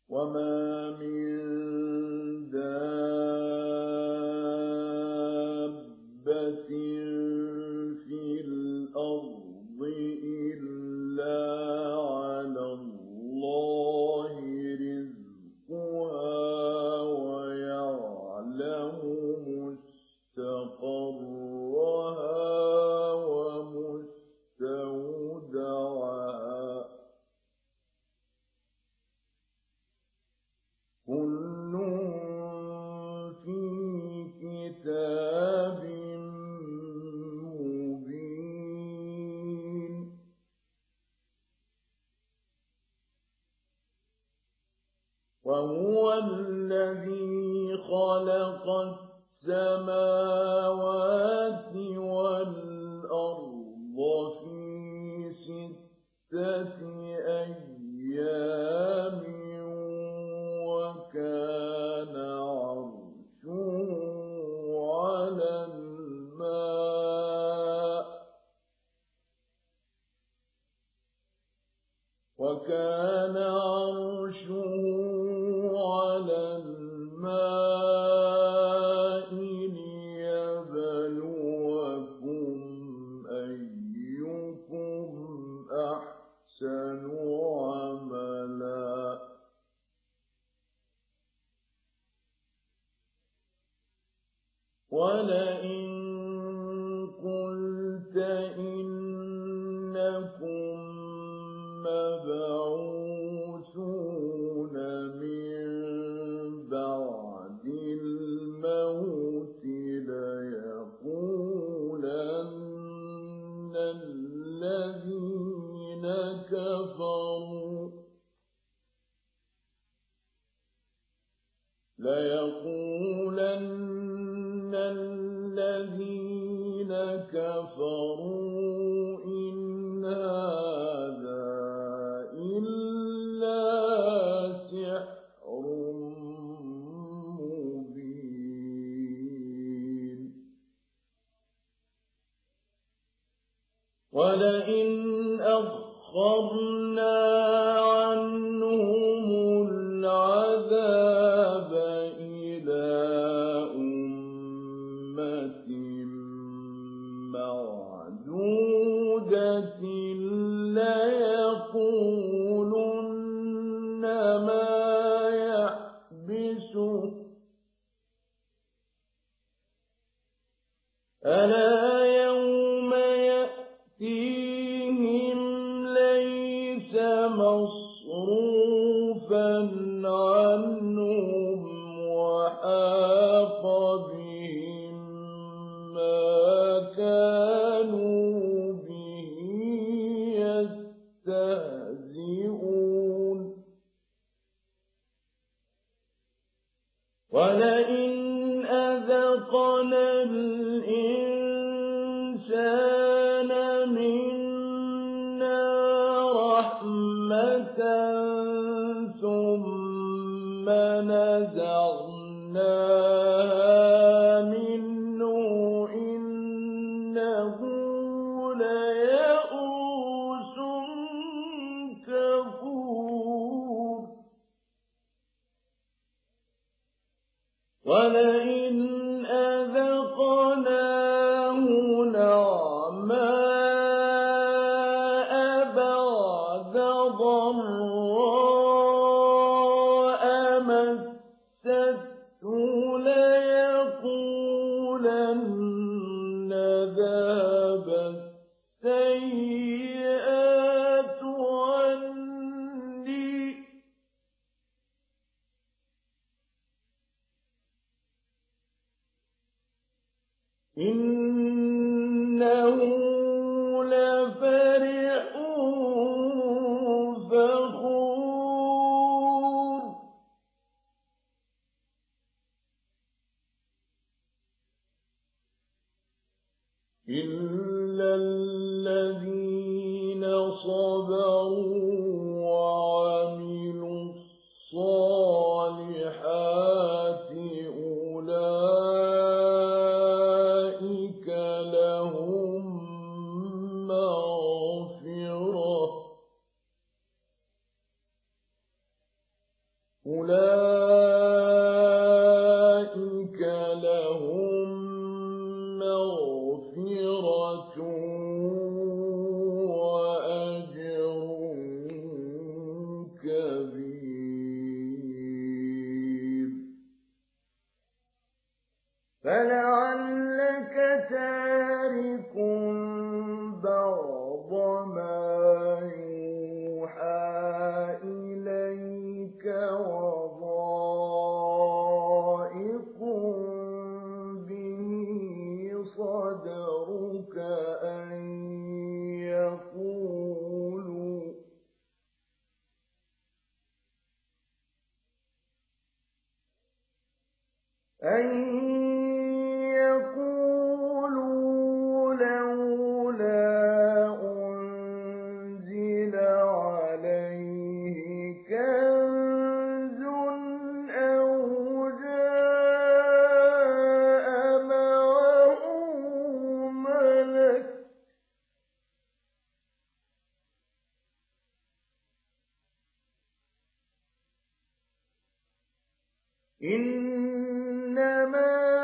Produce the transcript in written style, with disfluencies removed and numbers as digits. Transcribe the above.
وما من دابة في الأرض إلا على الله رزقها ويعلم مستقرها ومستودعها كل في كتاب مبين وهو الذي خلق السماوات والأرض في 6 أيام وكان عرشه على الماء ليبلوكم أيكم أحسن عملا ولئن قلت إنكم مبعوثون من بعد الموت ليقولن الذين كفروا إن هذا إلا سحر مبين ولئن أخرنا عنهم العذاب إلى أمة معدودة ليقولن ما يحبسه ألا يوم يأتيهم ليس مصروفا عنهم وحاق بهم ما كانوا به يستهزئون ولئن أذقنا الإنسان منا رحمة ثم نزعناها منه إنه ليئوس كفور ولئن أذقناه نعماء بعد ضراء مسته ليقولن ذهب السيئات عني إنه لفرح فخور إلا الذين صبروا وعملوا الصالحات أولئك أولئك لهم مغفرة وأجر كبير. فلعلك تارك بعض ما يوحى إليك وضائق به صدرك أن يقولوا لولا أنزل عليه كنز أو جاء معه ملك إنما